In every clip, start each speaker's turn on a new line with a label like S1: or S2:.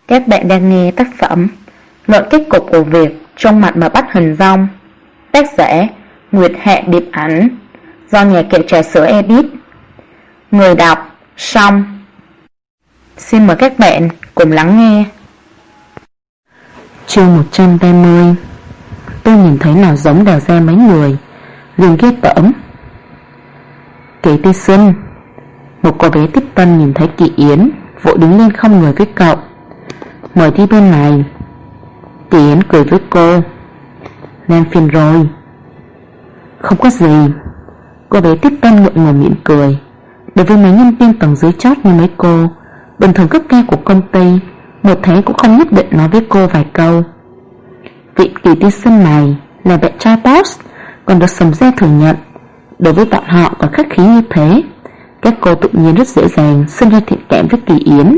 S1: Các bạn đang nghe tác phẩm Luận kết cục của việc trong mặt mà bắt hình dong, tác giả Nguyệt Hạ Điệp Ảnh, do nhà kệ trà sữa edit. Người đọc Song. Xin mời các bạn cùng lắng nghe.
S2: Chương 130. Tôi nhìn thấy nào giống đào ra mấy người, liền ghê tởm. Kỳ Ti Sinh. Một cô bé tiếp tân nhìn thấy Kỳ Yến, vội đứng lên không người với cậu. Mời đi bên này. Kỳ Yến cười với cô. Lên phiền rồi. Không có gì. Cô bé tiếp tân ngượng ngùng mỉm cười. Đối với mấy nhân viên tầng dưới chót như mấy cô, bình thường cấp cao của công ty, một tháng cũng không nhất định nói với cô vài câu. Vị Kỳ Ti Sinh này là bạn trai boss, còn được sầm ra thừa nhận. Đối với bọn họ còn khách khí như thế, các cô tự nhiên rất dễ dàng sinh ra thiện cảm với Kỳ Yến.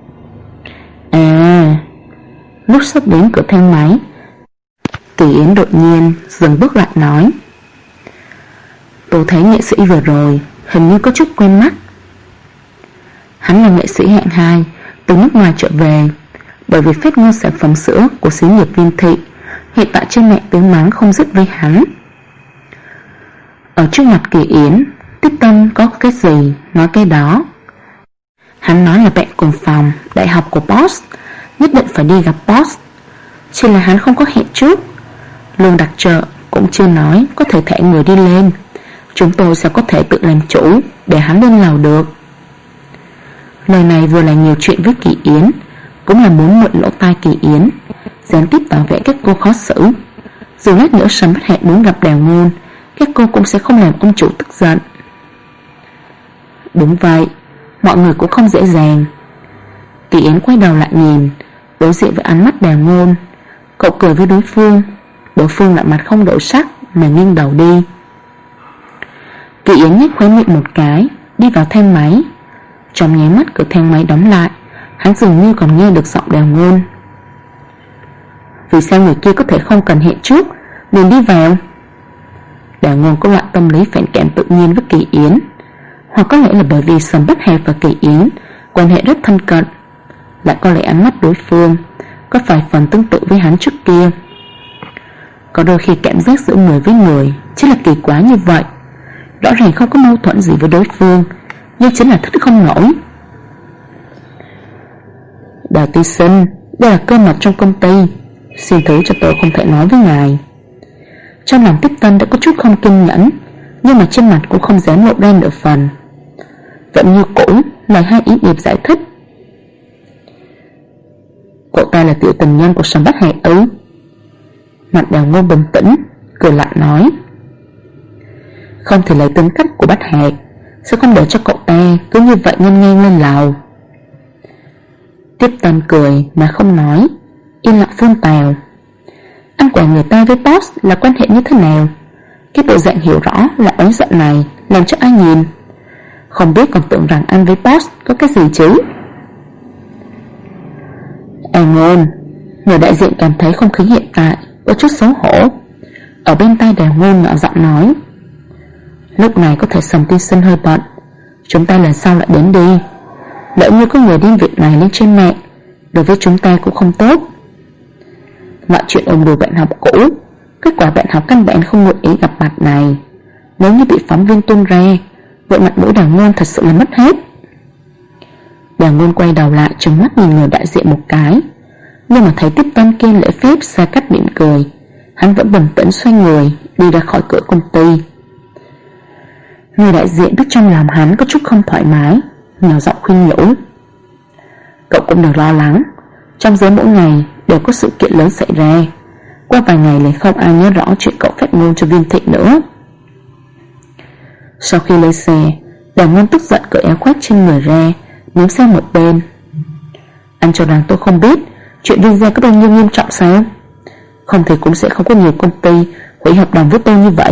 S2: Lúc sắp đến cửa thang máy, Kỳ Yến đột nhiên dừng bước lại nói: Tôi thấy nghệ sĩ vừa rồi hình như có chút quen mắt. Hắn là nghệ sĩ hạng 2 từ nước ngoài trở về, bởi vì phát ngôn sản phẩm sữa của xí nghiệp Viên Thị, hiện tại trên mạng tiếng mắng không dứt với hắn. Ở trước mặt Kỳ Yến, Tiếp Tân có cái gì nói cái đó. Hắn nói là bạn cùng phòng đại học của boss, nhất định phải đi gặp boss. Chỉ là hắn không có hẹn trước. Lương đặc trợ cũng chưa nói có thể thả người đi lên. Chúng tôi sẽ có thể tự làm chủ để hắn lên lầu được. Lời này vừa là nhiều chuyện với Kỳ Yến, cũng là muốn mượn lỗ tai Kỳ Yến, gián tiếp tỏ vẻ các cô khó xử. Dù lát nữa Sầm Bách Hẹn muốn gặp Đào Ngôn, các cô cũng sẽ không làm ông chủ tức giận. Đúng vậy, mọi người cũng không dễ dàng. Kỳ Yến quay đầu lại nhìn, đối diện với ánh mắt Đào Ngôn. Cậu cười với đối phương lại mặt không đổi sắc mà nghiêng đầu đi. Kỳ Yến nhếch khóe miệng một cái, đi vào thang máy. Trong nháy mắt cửa thang máy đóng lại, hắn dường như còn nghe được giọng Đào Ngôn. Vì sao người kia có thể không cần hẹn trước liền đi vào? Đào Ngôn có loại tâm lý phản cảm tự nhiên với Kỳ Yến, hoặc có lẽ là bởi vì Sầm Bách Hẹp và Kỳ Yến quan hệ rất thân cận, lại có lẽ ánh mắt đối phương có vài phần tương tự với hắn trước kia. Có đôi khi cảm giác giữa người với người chỉ là kỳ quái như vậy. Rõ ràng không có mâu thuẫn gì với đối phương, nhưng chính là thích không nổi. Đào Ti Sinh, đây là cơ mật trong công ty, xin thứ cho tôi không thể nói với ngài. Trong lòng Tiếp Tân đã có chút không kiên nhẫn, nhưng mà trên mặt cũng không dám lộ ra nửa phần. Vẫn như cũ, lời hai ý điệp giải thích. Cậu ta là tiểu tình nhân của Sầm Bách Hẹn ư? Mặt Đào Ngôn bình tĩnh, cười lại nói: Không thể lấy tính cách của Bách Hẹn, sẽ không để cho cậu ta cứ như vậy nghênh ngang lên lầu. Tiếp Tân cười mà không nói, yên lặng phun tào: Anh quản người ta với boss là quan hệ như thế nào? Cái bộ dạng hiểu rõ là oán giận này làm cho ai nhìn, không biết còn tưởng rằng anh với boss có cái gì chứ. Ngôn, người đại diện cảm thấy không khí hiện tại có chút xấu hổ. Ở bên tai Đào Ngôn nhỏ giọng nói: Lúc này có thể Sầm Ti Sinh hơi bận, chúng ta lần sau lại đến đi. Lỡ như có người đem việc này lên trên mạng, đối với chúng ta cũng không tốt. Mọi chuyện ôm đùa bạn học cũ, kết quả bạn học căn bản không nguyện ý gặp mặt này. Nếu như bị phóng viên tung ra, vậy mặt mũi Đào Ngôn thật sự là mất hết. Đào Ngôn quay đầu lại trừng mắt nhìn người đại diện một cái, nhưng mà thấy Tiếp Tân kia lễ phép xa cách mỉm cười, hắn vẫn bình tĩnh xoay người đi ra khỏi cửa công ty. Người đại diện biết trong lòng hắn có chút không thoải mái, nhỏ giọng khuyên nhủ: Cậu cũng đừng lo lắng, trong giới mỗi ngày đều có sự kiện lớn xảy ra. Qua vài ngày lại không ai nhớ rõ chuyện cậu phát ngôn cho Viên Thị nữa. Sau khi lên xe, Đào Ngôn tức giận cởi áo khoác trên người ra, ném sang một bên. Anh cho rằng tôi không biết chuyện Viên gia có bao nhiêu nghiêm trọng sao? Không thì cũng sẽ không có nhiều công ty hủy hợp đồng với tôi như vậy.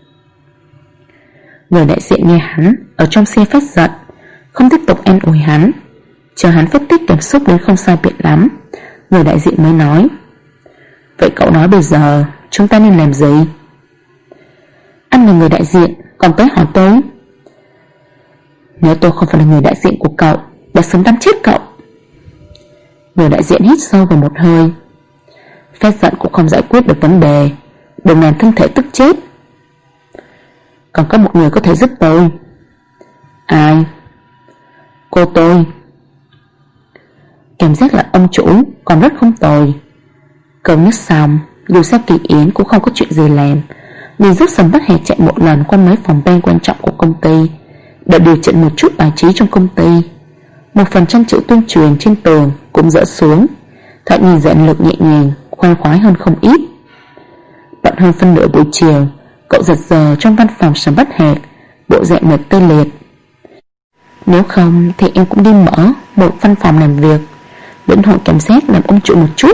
S2: Người đại diện nghe hắn ở trong xe phát giận, không tiếp tục an ủi hắn. Chờ hắn phát tiết cảm xúc đến không sai biệt lắm, người đại diện mới nói: Vậy cậu nói bây giờ chúng ta nên làm gì? Anh là người đại diện còn tới hỏi tôi? Nếu tôi không phải là người đại diện của cậu, đã sớm đâm chết cậu. Người đại diện hít sâu vào một hơi. Phét giận cũng không giải quyết được vấn đề, đừng làm thân thể tức chết. Còn có một người có thể giúp tôi. Ai? Cô tôi. Cảm giác là ông chủ còn rất không tồi. Cơm nước xong, dù sao Kỳ Yến cũng không có chuyện gì làm, nên giúp Sầm Bắc Hẹt chạy một lần qua mấy phòng ban quan trọng của công ty để điều chỉnh một chút bài trí trong công ty. Một phần trăm chữ tuyên truyền trên tường cũng dỡ xuống, thoạt nhìn giận lực nhẹ nhàng, khoan khoái hơn không ít. Bận hơn phân nửa buổi chiều, cậu giật giờ trong văn phòng Sầm Bắc Hẹt, bộ dạng mệt tê liệt. Nếu không thì em cũng đi mở một văn phòng làm việc, lĩnh hội cảm giác làm ông chủ một chút.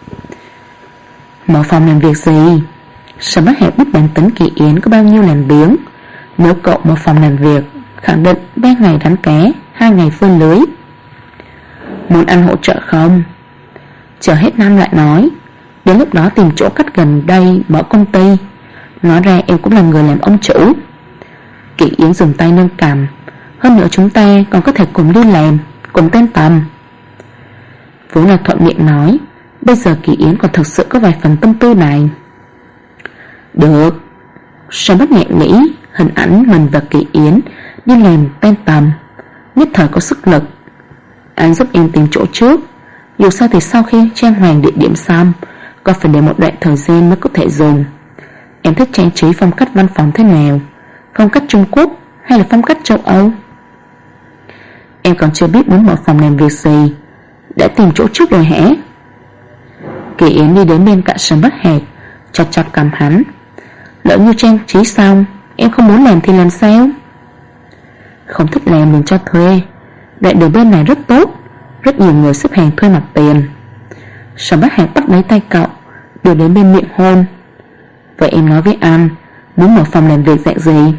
S2: Mở phòng làm việc gì? Sầm Bắc Hẹt biết bản tính Kỳ Yến có bao nhiêu làm biếng. Nếu cậu mở phòng làm việc, khẳng định 3 ngày đánh cá, 2 ngày phơi lưới. Muốn ăn hỗ trợ không? Chờ hết năm lại nói. Đến lúc đó tìm chỗ cách gần đây mở công ty. Nói ra em cũng là người làm ông chủ. Kỳ Yến dùng tay nâng cằm. Hơn nữa chúng ta còn có thể cùng đi làm, cùng tên tầm. Vốn là thuận miệng nói, bây giờ Kỳ Yến còn thực sự có vài phần tâm tư này. Được. Sao bất nhẹ nghĩ hình ảnh mình và Kỳ Yến đi làm tên tầm, nhất thời có sức lực. Anh giúp em tìm chỗ trước. Dù sao thì sau khi trang hoàng địa điểm xong, còn phải để một đoạn thời gian mới có thể dùng. Em thích trang trí phong cách văn phòng thế nào? Phong cách Trung Quốc hay là phong cách châu Âu? Em còn chưa biết muốn mở phòng làm việc gì, đã tìm chỗ trước rồi hả? Kỳ Yến đi đến bên cạnh Sầm Bắc Hẹt, chọc chọc cầm hắn. Lỡ như trang trí xong, em không muốn làm thì làm sao? Không thích làm mình cho thuê. Đoạn đường bên này rất tốt, rất nhiều người xếp hàng thuê mặt tiền. Sầm Bắc Hẹt bắt lấy tay cậu, đưa đến bên miệng hôn. Vậy em nói với anh, muốn mở phòng làm việc dạng gì?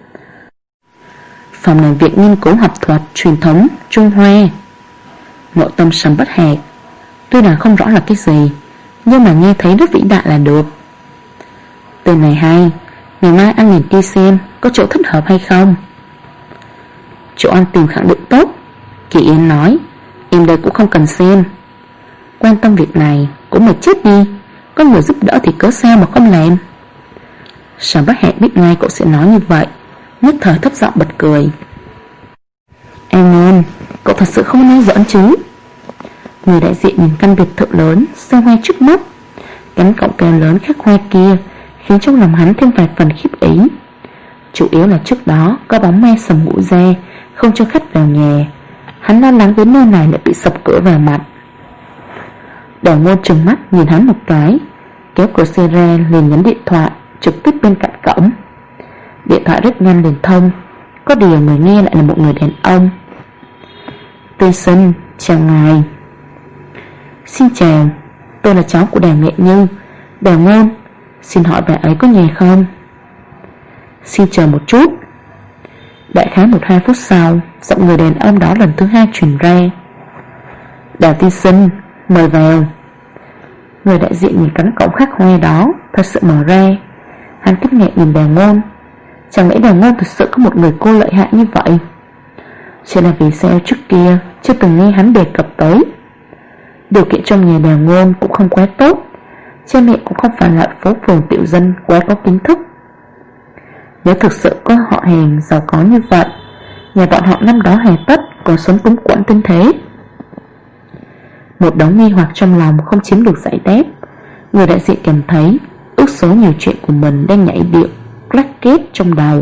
S2: Phòng làm việc nghiên cứu học thuật truyền thống Trung Hoa. Nội tâm Sầm Bắc Hẹt tuy là không rõ là cái gì, nhưng mà nghe thấy rất vĩ đại là được. Tên này hay, ngày mai anh liền đi xem có chỗ thích hợp hay không. Chỗ anh tìm khẳng định tốt. Kỳ Yến nói, em đây cũng không cần xem. Quan tâm việc này cũng mà chết đi, có người giúp đỡ thì cớ sao mà không làm. Sầm Bắc Hẹt biết ngay cậu sẽ nói như vậy, nhất thời thấp giọng bật cười. Anh ơn, cậu thật sự không nói giỡn chứ? Người đại diện nhìn căn biệt thự lớn xa hoa trước mắt, cánh cọng kèo lớn khắc hoa kia khiến trong lòng hắn thêm vài phần khiếp ý. Chủ yếu là trước đó có bóng ma sầm ngủ ra, không cho khách vào nhà. Hắn lo lắng đến nơi này lại bị sập cửa vào mặt. Đào Ngôn trừng mắt nhìn hắn một cái, kéo cửa xe ra liền nhấn điện thoại trực tiếp bên cạnh cổng. Điện thoại rất nhanh liền thông, có điều người nghe lại là một người đàn ông. Tây Sinh, chào ngài. Xin chào, tôi là cháu của Đào Nghệ Như, Đào Ngôn. Xin hỏi bà ấy có nhà không? Xin chờ một chút. Đại khái 1-2 phút sau, giọng người đàn ông đó lần thứ hai truyền ra. Đào tiên sinh, mời vào. Người đại diện nhìn cánh cổng khắc hoa đó thật sự mở ra. Hắn kinh ngạc nhìn Đào Ngôn. Chẳng lẽ Đào Ngôn thật sự có một người cô lợi hại như vậy? Chỉ là vì sao trước kia chưa từng nghe hắn đề cập tới. Điều kiện trong nhà Đào Ngôn cũng không quá tốt, cha mẹ cũng không phải là phố phường tiểu dân quá có kiến thức. Nếu thực sự có họ hàng giàu có như vậy, nhà bọn họ năm đó hà tất còn sống túng quẫn tinh thế. Một đống nghi hoặc trong lòng không chiếm được giải đáp. Người đại diện cảm thấy ước số nhiều chuyện của mình đang nhảy điệu clack kết trong đầu.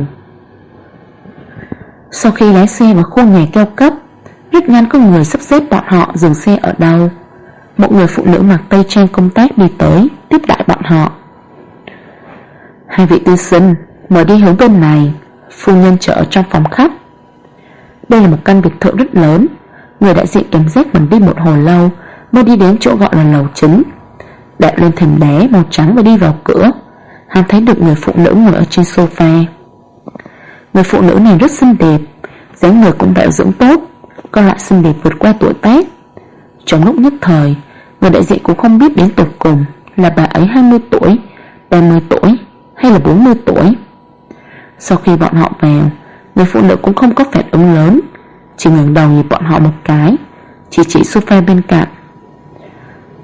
S2: Sau khi lái xe vào khu nhà cao cấp, rất nhanh có người sắp xếp bọn họ dừng xe ở đâu. Một người phụ nữ mặc tây trang công tác đi tới tiếp đãi bọn họ. Hai vị tiên sinh, mời đi hướng bên này. Phu nhân chờ ở trong phòng khách. Đây là một căn biệt thự rất lớn. Người đại diện cảm giác mình đi một hồi lâu mới đi đến chỗ gọi là lầu chính. Đạp lên thềm đá màu trắng và đi vào cửa, hắn thấy được người phụ nữ ngồi ở trên sofa. Người phụ nữ này rất xinh đẹp, dáng người cũng bảo dưỡng tốt, còn lại xinh đẹp vượt qua tuổi tác. Trong lúc nhất thời, người đại diện cũng không biết đến tột cùng là bà ấy 20 tuổi, 30 tuổi hay là 40 tuổi. Sau khi bọn họ vào, người phụ nữ cũng không có phản ứng lớn, chỉ ngẩng đầu nhìn bọn họ một cái, chỉ sofa bên cạnh.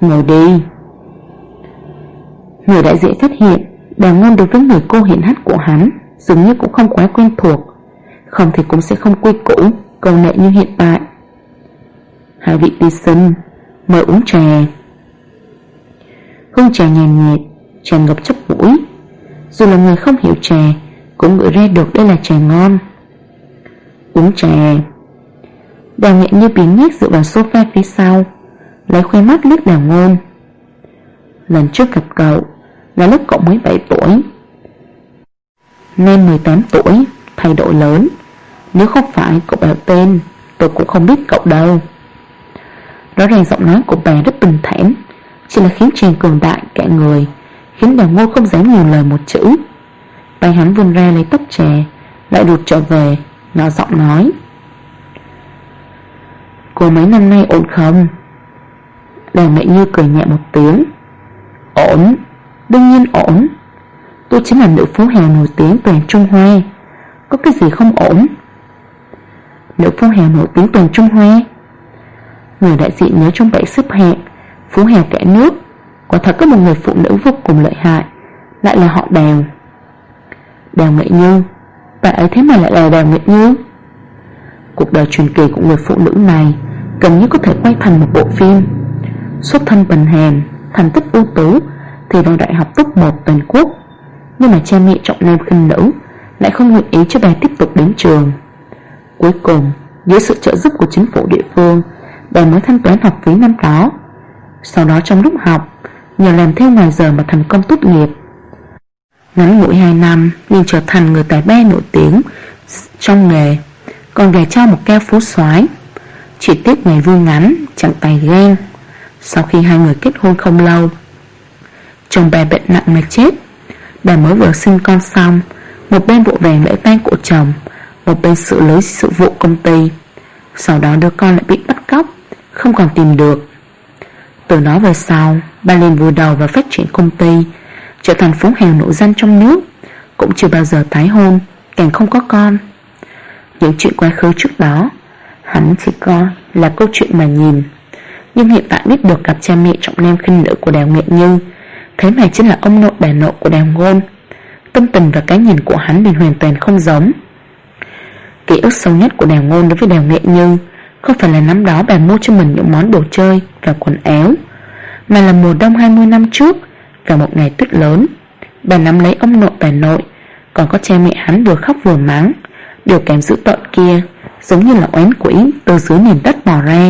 S2: Ngồi đi. Người đại diện phát hiện Đào Ngôn đối với người cô hiển hách của hắn dường như cũng không quá quen thuộc, không thì cũng sẽ không quy củ câu nệ như hiện tại. Hai vị tiên sinh, mời uống trà. Hương trà nhàn nhạt tràn ngập chóp mũi, dù là người không hiểu trà cũng ngửi ra được đây là trà ngon. Uống trà. Đào Nghệ Như biến nhét dựa vào sofa phía sau, lấy khóe mắt liếc Đào Ngôn. Lần trước gặp cậu là lúc cậu mới 7 tuổi, nên 18 tuổi, thay đổi lớn. Nếu không phải cậu bảo tên, tôi cũng không biết cậu đâu. Rõ ràng giọng nói của bà rất bình thản, chỉ là khiến chàng cường đại cả người, khiến Đào Ngôn không dám nhiều lời một chữ. Tay hắn vươn ra lấy tách trà, lại đụt trở về, nhỏ giọng nói: Cô mấy năm nay ổn không? Đào Mẹ Như cười nhẹ một tiếng: Ổn, đương nhiên ổn. Tôi chính là nữ phú hào nổi tiếng toàn Trung Hoa, có cái gì không ổn? Nữ phú hào nổi tiếng toàn Trung Hoa? Người đại diện nhớ trong bảng xếp hạng phú hào cả nước, quả thật có một người phụ nữ vô cùng lợi hại, lại là họ Đào. Đào Nghệ Như, bà ấy thế mà lại là Đào Nghệ Như? Cuộc đời truyền kỳ của người phụ nữ này gần như có thể quay thành một bộ phim. Xuất thân bần hèn, thành tích ưu tú, thì vào đại học top 1 toàn quốc, nhưng mà cha mẹ trọng nam khinh nữ lại không nguyện ý cho bà tiếp tục đến trường. Cuối cùng, dưới sự trợ giúp của chính phủ địa phương, bà mới thanh toán học phí năm đó. Sau đó trong lúc học, nhờ làm theo ngoài giờ mà thành công tốt nghiệp. Ngắn ngủi 2 năm liền trở thành người tài ba nổi tiếng trong nghề, còn gả cho một cao phú soái. Chỉ tiếc ngày vui ngắn, chẳng tài gan. Sau khi hai người kết hôn không lâu, chồng bà bệnh nặng mà chết. Bà mới vừa sinh con xong, một bên vội vàng lễ tang của chồng, một bên xử lý sự vụ công ty. Sau đó đứa con lại bị bắt cóc, không còn tìm được. Từ đó về sau, bà liền vùi đầu vào phát triển công ty, trở thành phú hào nổi danh trong nước, cũng chưa bao giờ tái hôn, càng không có con. Những chuyện quá khứ trước đó hắn chỉ coi là câu chuyện mà nhìn, nhưng hiện tại biết được gặp cha mẹ trọng nam khinh nữ của Đào Nghệ Như, thế mà chính là ông nội bà nội của Đào Ngôn. Tâm tình và cái nhìn của hắn liền hoàn toàn không giống. Ký ức sâu nhất của Đào Ngôn đối với Đào Nghệ Như không phải là năm đó bà mua cho mình những món đồ chơi và quần áo, mà là mùa đông 20 năm trước, vào một ngày tuyết lớn, bà nắm lấy ông nội bà nội, còn có cha mẹ hắn vừa khóc vừa mắng. Điều cảm dữ tợn kia giống như là oán quỷ từ dưới nền đất bò ra.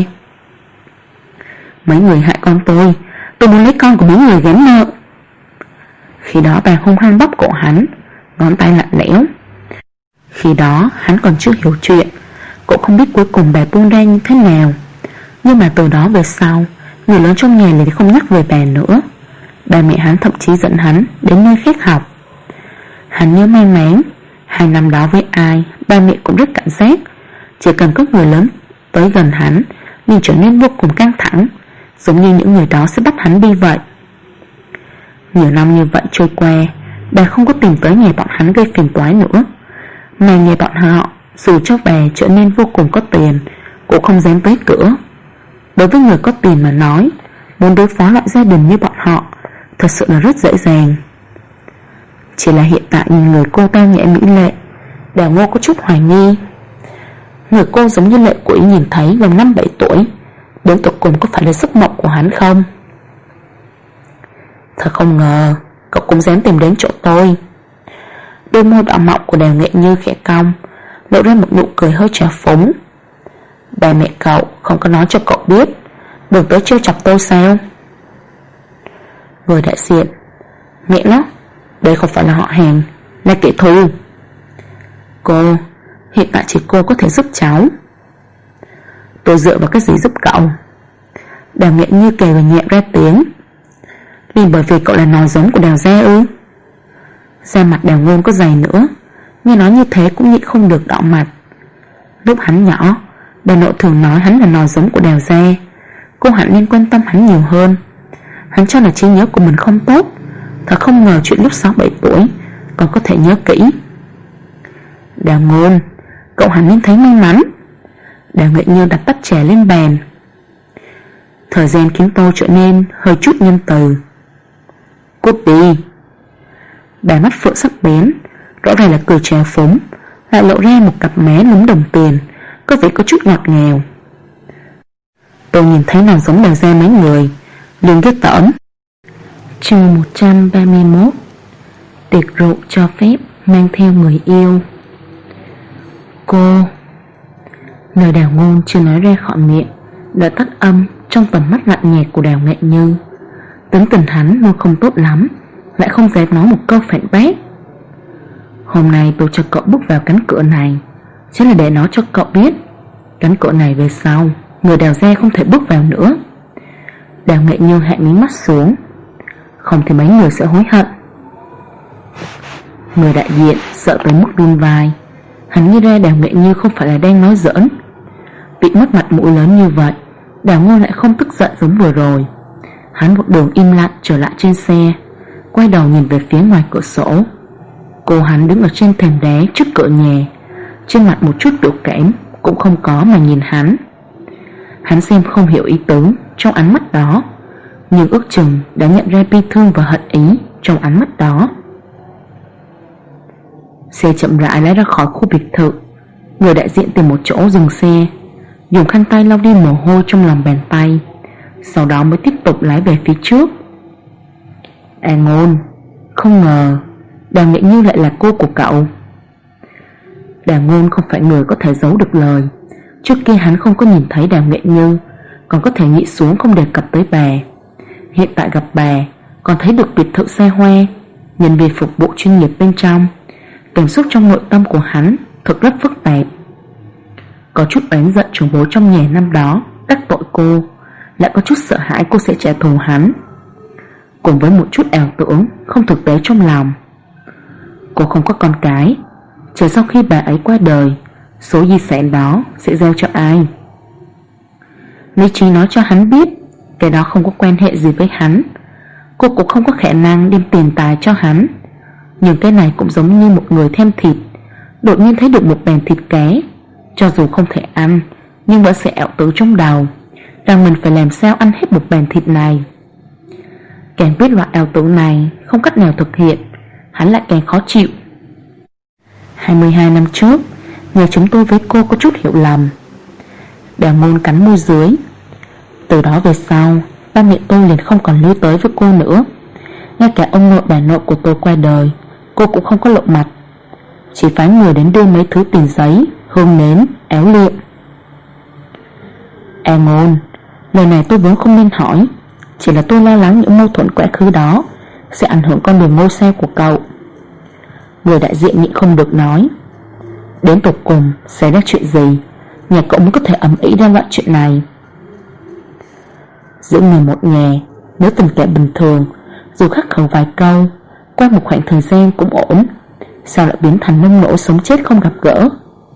S2: Mấy người hại con tôi muốn lấy con của mấy người gánh nợ. Khi đó bà hung hăng bóp cổ hắn, ngón tay lạnh lẽo. Khi đó hắn còn chưa hiểu chuyện, cũng không biết cuối cùng bà buông ra như thế nào. Nhưng mà từ đó về sau, người lớn trong nhà liền không nhắc về bà nữa. Ba mẹ hắn thậm chí dẫn hắn đến nơi khác học. Hắn nhớ may mắn 2 năm đó với ai, ba mẹ cũng rất cảnh giác. Chỉ cần có người lớn tới gần hắn liền trở nên vô cùng căng thẳng, giống như những người đó sẽ bắt hắn đi vậy. Nhiều năm như vậy trôi qua, bà không có tìm tới nhà bọn hắn gây phiền toái nữa, mà nhà bọn họ dù cho bà trở nên vô cùng có tiền cũng không dám tới cửa. Đối với người có tiền mà nói, muốn đối phó loại gia đình như bọn họ thật sự là rất dễ dàng. Chỉ là hiện tại nhìn người cô tao nhã mỹ lệ, Đào Ngô có chút hoài nghi. Người cô giống như lệ quỷ nhìn thấy vào 5-7 tuổi, đến tột cùng có phải là giấc mộng của hắn không? Thật không ngờ cậu cũng dám tìm đến chỗ tôi. Đôi môi đỏ mọng của Đào Nghệ Như khẽ cong, lộ ra một nụ cười hơi trào phúng. Ba mẹ cậu không có nói cho cậu biết, đừng tới trêu chọc tôi sao? Người đại diện: Mẹ nó, đây không phải là họ hàng, là kẻ thù. Cô, hiện tại chỉ cô có thể giúp cháu. Tôi dựa vào cái gì giúp cậu? Đào Nghệ Như kề và nhẹ ra tiếng. Vì bởi vì cậu là nòi giống của Đào gia ư? Da mặt Đào Ngôn có dày nữa, nghe nói như thế cũng nhịn không được đỏ mặt. Lúc hắn nhỏ, bà nội thường nói hắn là nòi giống của Đào gia. Cô hẳn nên quan tâm hắn nhiều hơn. Hắn cho là trí nhớ của mình không tốt, thật không ngờ chuyện lúc 6-7 tuổi còn có thể nhớ kỹ. Đào Ngôn, cậu hẳn nên thấy may mắn. Đào Nghệ Như đặt tách trà lên bàn. Thời gian khiến tôi trở nên hơi chút nhân từ. Cút đi. Đôi mắt Phượng sắc bén, rõ ràng là cười trào phúng, lại lộ ra một cặp má lúm đồng tiền, có vẻ có chút ngọt ngào. Tôi nhìn thấy nàng giống Đào Gia mấy người, liền ghét tởm. Chương 131. Tiệc rượu cho phép mang theo người yêu. Cô. Lời Đào Ngôn chưa nói ra khỏi miệng đã tắt âm trong tầm mắt lạnh nhạt của Đào Nghệ Như. Tính tình hắn luôn không tốt lắm, lại không dám nói một câu phản bác. Hôm nay tôi cho cậu bước vào cánh cửa này chính là để nói cho cậu biết, cánh cửa này về sau người Đào Gia không thể bước vào nữa. Đào Nghệ Như hạ mí mắt xuống. Không thì mấy người sẽ hối hận. Người đại diện sợ tới mức run vai. Hắn nghĩ ra Đào Nghệ Như không phải là đang nói giỡn. Bị mất mặt mũi lớn như vậy, Đào Ngôn lại không tức giận giống vừa rồi. Hắn một đường im lặng trở lại trên xe, quay đầu nhìn về phía ngoài cửa sổ. Cô hắn đứng ở trên thềm đá trước cửa nhà, trên mặt một chút biểu cảm cũng không có mà nhìn hắn. Hắn xem không hiểu ý tứ trong ánh mắt đó, nhưng ước chừng đã nhận ra bi thương và hận ý trong ánh mắt đó. Xe chậm rãi lái ra khỏi khu biệt thự. Người đại diện tìm một chỗ dừng xe, dùng khăn tay lau đi mồ hôi trong lòng bàn tay, sau đó mới tiếp tục lái về phía trước. Ngôn, không ngờ Đào Nghệ Như lại là cô của cậu. Đào Ngôn không phải người có thể giấu được lời. Trước kia hắn không có nhìn thấy Đào Nghệ Như, còn có thể nhịn xuống không đề cập tới bà. Hiện tại gặp bà, còn thấy được biệt thự xa hoa, nhân viên phục vụ chuyên nghiệp bên trong. Cảm xúc trong nội tâm của hắn thật rất phức tạp. Có chút oán giận trưởng bố trong nhà năm đó đắc tội cô, lại có chút sợ hãi cô sẽ trả thù hắn, cùng với một chút ảo tưởng không thực tế trong lòng. Cô không có con cái, chờ sau khi bà ấy qua đời, số di sản đó sẽ giao cho ai? Lý trí nói cho hắn biết cái đó không có quan hệ gì với hắn. Cô cũng không có khả năng đem tiền tài cho hắn. Nhưng cái này cũng giống như một người thèm thịt, đột nhiên thấy được một bàn thịt cá, cho dù không thể ăn nhưng vẫn sẽ ảo tưởng trong đầu rằng mình phải làm sao ăn hết một bàn thịt này. Càng biết loại ảo tưởng này không cách nào thực hiện, hắn lại càng khó chịu. 22 năm trước, nhờ chúng tôi với cô có chút hiểu lầm. Đào Ngôn cắn môi dưới. Từ đó về sau, ba mẹ tôi liền không còn lui tới với cô nữa. Ngay cả ông nội bà nội của tôi qua đời, cô cũng không có lộ mặt, chỉ phái người đến đưa mấy thứ tiền giấy, hương nến, áo liệm. Ngôn, lời này tôi vốn không nên hỏi, chỉ là tôi lo lắng những mâu thuẫn quá khứ đó sẽ ảnh hưởng con đường ngôi sao của cậu. Người đại diện nhịn không được nói. Đến tột cùng xảy ra chuyện gì nhà cậu mới có thể ầm ĩ ra loại chuyện này? Giữa người một nhà, nếu tình cảm bình thường, dù khắc khẩu vài câu, qua một khoảng thời gian cũng ổn, sao lại biến thành nông nỗi sống chết không gặp gỡ?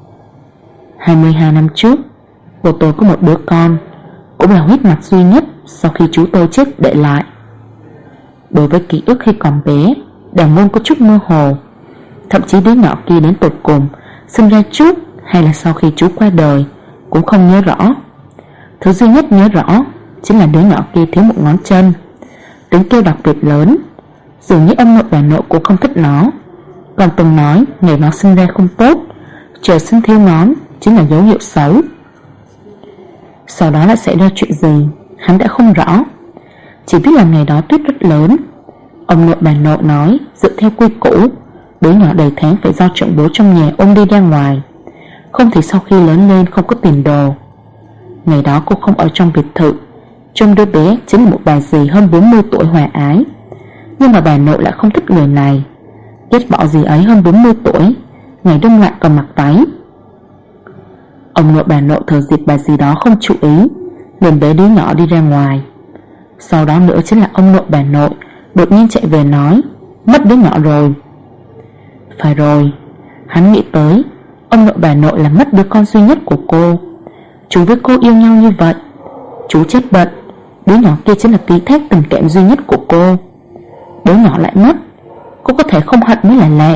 S2: 22 năm trước, của tôi có một đứa con, cũng là huyết mạch duy nhất sau khi chú tôi chết để lại. Đối với ký ức khi còn bé, Đào Ngôn có chút mơ hồ. Thậm chí đứa nhỏ kia đến tột cùng sinh ra trước hay là sau khi chú qua đời cũng không nhớ rõ. Thứ duy nhất nhớ rõ chính là đứa nhỏ kia thiếu một ngón chân, tiếng kêu đặc biệt lớn, dường như ông nội bà nội cũng không thích nó, còn từng nói ngày nó sinh ra không tốt, trời sinh thiếu ngón chính là dấu hiệu xấu. Sau đó lại xảy ra chuyện gì hắn đã không rõ, chỉ biết là ngày đó tuyết rất lớn. Ông nội bà nội nói dựa theo quy củ, đứa nhỏ đầy tháng phải do trưởng bố trong nhà ôm đi ra ngoài, không thì sau khi lớn lên không có tiền đồ. Ngày đó cô không ở trong biệt thự, trông đứa bé chính là một bà dì hơn 40 tuổi hòa ái, nhưng mà bà nội lại không thích người này, ghét bỏ dì ấy hơn 40 tuổi, ngày đông lạnh còn mặc váy. Ông nội bà nội thừa dịp bà dì đó không chú ý, liền bế đứa nhỏ đi ra ngoài. Sau đó nữa chính là ông nội bà nội đột nhiên chạy về nói mất đứa nhỏ rồi. Phải rồi, hắn nghĩ tới ông nội bà nội là mất đứa con duy nhất của cô. Chú với cô yêu nhau như vậy, chú chết bận, đứa nhỏ kia chính là ký thác tình cảm duy nhất của cô. Đứa nhỏ lại mất, cô có thể không hận mới là lạ.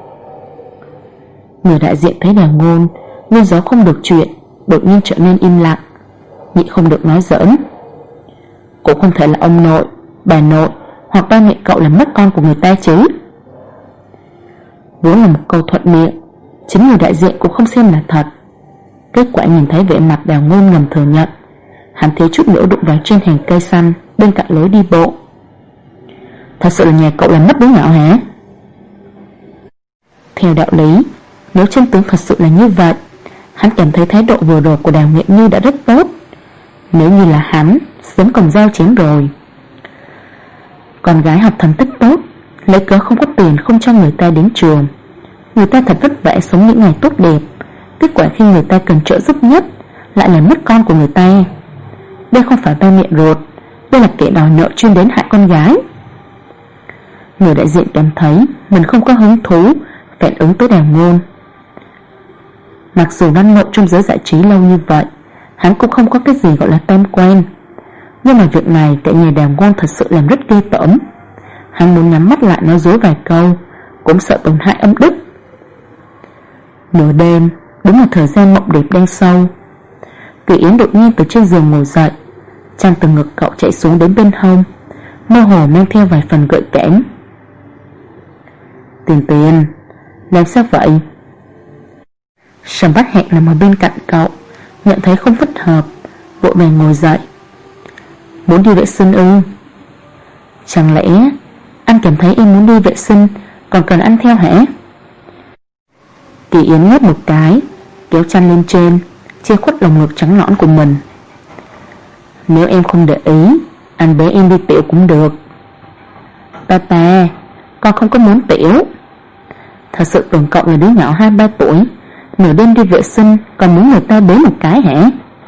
S2: Người đại diện thấy Đào Ngôn luôn giấu không được chuyện, đột nhiên trở nên im lặng, nhịn không được nói giỡn. Cũng không thể là ông nội, bà nội hoặc ba mẹ cậu làm mất con của người ta chứ. Vốn là một câu thuận miệng, chính người đại diện cũng không xem là thật. Kết quả nhìn thấy vẻ mặt Đào Ngôn ngầm thừa nhận, hắn thiếu chút nữa đụng vào trên hàng cây xanh bên cạnh lối đi bộ. Thật sự là nhà cậu làm mất đứa nhỏ hả? Theo đạo lý, nếu chân tướng thật sự là như vậy, hắn cảm thấy thái độ vừa rồi của Đào Nghệ Như đã rất tốt. Nếu như là hắn, sớm cầm dao chém rồi. Con gái học thành tích tốt, lấy cớ không có tiền không cho người ta đến trường. Người ta thật vất vả sống những ngày tốt đẹp, kết quả khi người ta cần trợ giúp nhất lại là mất con của người ta. Đây không phải ba mẹ ruột, đây là kẻ đòi nợ chuyên đến hại con gái. Người đại diện cảm thấy mình không có hứng thú phản ứng tới Đào Ngôn. Mặc dù lăn lộn trong giới giải trí lâu như vậy, hắn cũng không có cái gì gọi là tam quan. Nhưng mà việc này tại nhà Đào Ngôn thật sự làm rất ghê tởm. Hắn muốn nhắm mắt lại nói dối vài câu, cũng sợ tổn hại âm đức. Nửa đêm, đúng là thời gian mộng đẹp đang sâu. Kỳ Yến đột nhiên từ trên giường ngồi dậy, chăn từ ngực cậu chạy xuống đến bên hông, mơ hồ mang theo vài phần gợi cảm. Tiền, làm sao vậy? Sầm Bách Hạc nằm ở bên cạnh cậu, nhận thấy không thích hợp, vội vàng ngồi dậy. Muốn đi vệ sinh ư? Chẳng lẽ anh cảm thấy em muốn đi vệ sinh còn cần anh theo hả? Kỳ Yến ngáp một cái, kéo chăn lên trên, che khuất lồng ngực trắng nõn của mình. Nếu em không để ý, anh bế em đi tiểu cũng được. Papa, con không có muốn tiểu. Thật sự tưởng cậu là đứa nhỏ 2-3 tuổi, nửa đêm đi vệ sinh còn muốn người ta bế một cái hả?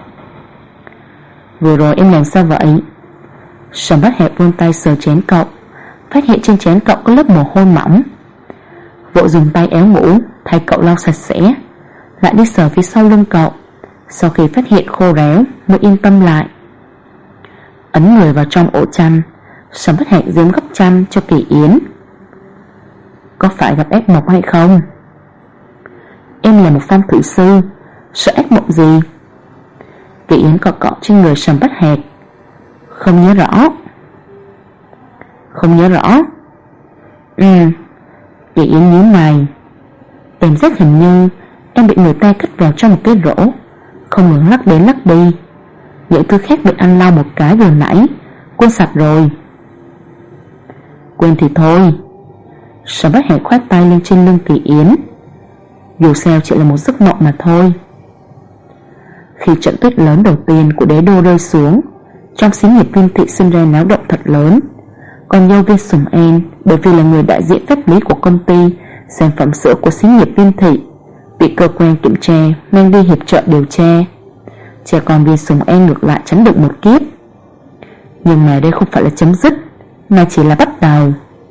S2: Vừa rồi em làm sao vậy? Sầm Bách Hạc vươn tay sờ trán cậu, phát hiện trên trán cậu có lớp mồ hôi mỏng. Vội dùng tay áo ngủ thay cậu lau sạch sẽ, lại đi sờ phía sau lưng cậu. Sau khi phát hiện khô ráo mới yên tâm lại. Ấn người vào trong ổ chăn, Sầm Bách Hạc giếm góc chăn cho Kỳ Yến. Có phải gặp ác mộng hay không? Em là một fan thử sư, sợ ác mộng gì? Kỳ Yến cọ cọ trên người Sầm Bách Hạc. Không nhớ rõ. Không nhớ rõ? Kỳ Yến nhíu mày. Cảm giác hình như em bị người ta cất vào trong một cái rổ, không ngừng lắc đến lắc đi. Những thứ khác bị anh lau một cái vừa nãy quên sạch rồi. Quên thì thôi. Sầm Bách Hạc khoát tay lên trên lưng Kỳ Yến. Dù sao chỉ là một giấc mộng mà thôi. Khi trận tuyết lớn đầu tiên của đế đô rơi xuống, trong xí nghiệp Viên Thị sinh ra náo động thật lớn. Con dâu Viên Sùng An bởi vì là người đại diện pháp lý của công ty sản phẩm sữa của xí nghiệp Viên Thị, bị cơ quan kiểm tra mang đi hiệp trợ điều tra. Trẻ con Viên Sùng An ngược lại tránh được một kiếp. Nhưng mà đây không phải là chấm dứt, mà chỉ là bắt đầu.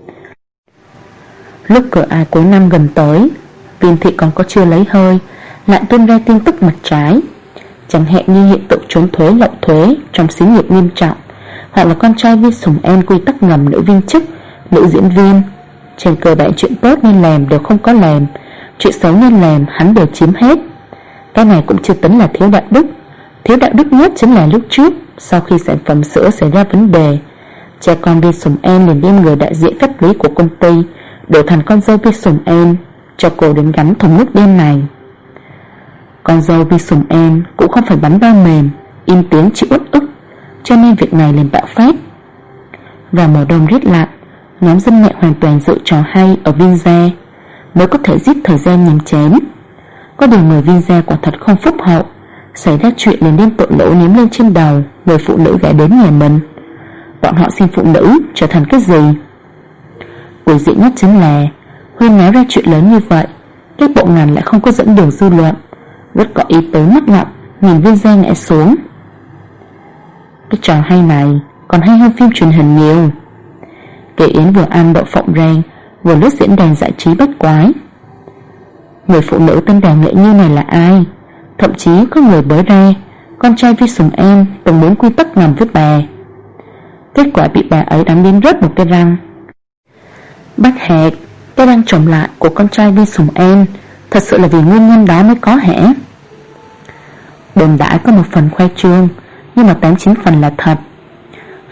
S2: Lúc cửa ải cuối năm gần tới, Viên Thị còn có chưa lấy hơi lại tuôn ra tin tức mặt trái, chẳng hạn như hiện tượng trốn thuế lậu thuế trong xí nghiệp nghiêm trọng, hoặc là con trai Viên Sùng An quy tắc ngầm nữ viên chức, nữ diễn viên. Trên cơ bản chuyện tốt nên làm đều không có làm, chuyện xấu nên làm hắn đều chiếm hết. Cái này cũng chưa tính là thiếu đạo đức. Thiếu đạo đức nhất chính là lúc trước, sau khi sản phẩm sữa xảy ra vấn đề, cha con Viên Sùng An liền đem người đại diện pháp lý của công ty đổi thành con dâu Viên Sùng An, cho cô đến gắn thùng nước đen này. Con dâu Viên Sùng An cũng không phải bắn bao mềm, im tiếng chịu uất ức, cho nên việc này liền bạo phát. Vào mùa đông rét lạnh, nhóm dân mẹ hoàn toàn dự trò hay ở Viên gia, mới có thể giết thời gian nhằm chém. Có điều người Viên gia quả thật không phúc hậu, xảy ra chuyện liền đem tội lỗi ném lên trên đầu người phụ nữ gả đến nhà mình. Bọn họ xin phụ nữ trở thành cái gì? Quỷ dị nhất chính là huyên náo ra chuyện lớn như vậy, các bộ ngành lại không có dẫn đường dư luận, rất có ý tứ mắt ngậm nhìn Viên gia ngã xuống. Cái trò hay này còn hay hơn phim truyền hình nhiều. Kỳ Yến vừa ăn đậu phộng rang, vừa lướt diễn đàn giải trí bách quái. Người phụ nữ tên Đào Nghệ Như này là ai? Thậm chí có người bới ra con trai Vi Sùng An từng muốn quy tắc ngầm với bà, kết quả bị bà ấy đánh đến rớt một cái răng. Bách Hạc, cái răng trồng lại của con trai Vi Sùng An thật sự là vì nguyên nhân đó mới có hả? Đồn đãi có một phần khoe trương, nhưng mà 89 phần là thật.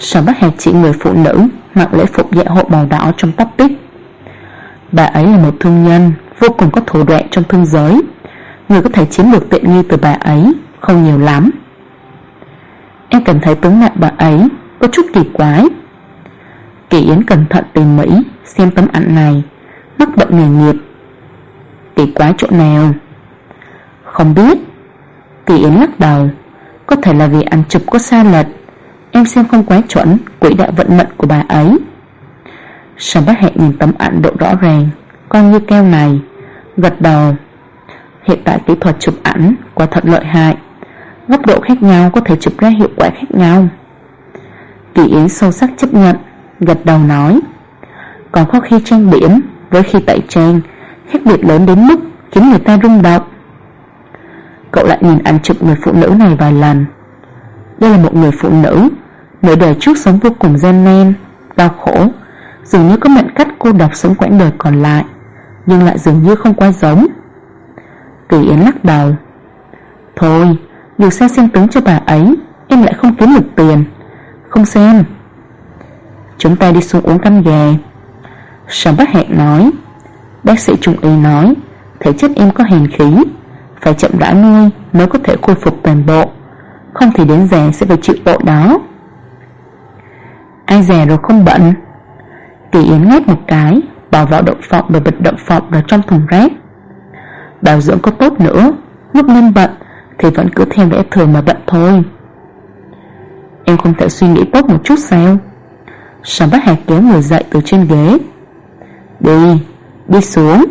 S2: Sở Bắc Hạc chỉ người phụ nữ mặc lễ phục dạ hội màu đỏ trong topic. Bà ấy là một thương nhân vô cùng có thủ đoạn trong thương giới. Người có thể chiếm được tiện nghi từ bà ấy không nhiều lắm. Em cảm thấy tướng mạo bà ấy có chút kỳ quái. Kỳ Yến cẩn thận tỉ mỉ xem tấm ảnh này, mắc bệnh nghề nghiệp. Kỳ quái chỗ nào? Không biết. Kỳ Yến lắc đầu. Có thể là vì ảnh chụp có sai lệch, em xem không quá chuẩn quỹ đạo vận mệnh của bà ấy. Sở Bắc Hạc nhìn tấm ảnh độ rõ ràng, con như keo này, gật đầu. Hiện tại kỹ thuật chụp ảnh quả thật lợi hại, góc độ khác nhau có thể chụp ra hiệu quả khác nhau. Kỳ Yến sâu sắc chấp nhận, gật đầu nói. Còn có khi trang điểm với khi tẩy trang khác biệt lớn đến mức khiến người ta rung động. Cậu lại nhìn ảnh chụp người phụ nữ này vài lần. Đây là một người phụ nữ nửa đời trước sống vô cùng gian nan, đau khổ, dường như có mệnh cách cô độc sống quãng đời còn lại, nhưng lại dường như không quá giống. Kỳ Yến lắc đầu. Thôi, dù sao xem tướng cho bà ấy, em lại không kiếm được tiền. Không xem. Chúng ta đi xuống uống canh gà. Sở Bắc Hạc nói. Bác sĩ trung y nói thể chất em có hèn khí, phải chậm rãi nuôi mới có thể khôi phục toàn bộ, không thì đến già sẽ phải chịu tội đó. Ai già rồi không bệnh? Kỳ Yến ngáp một cái, bỏ vỏ đậu phộng và bịch đậu phộng vào trong thùng rác. Bảo dưỡng có tốt nữa, lúc nên bệnh thì vẫn cứ theo lẽ thường mà bệnh thôi. Em không thể suy nghĩ tốt một chút sao? Sở Bắc Hạc kéo người dậy từ trên ghế. Đi xuống.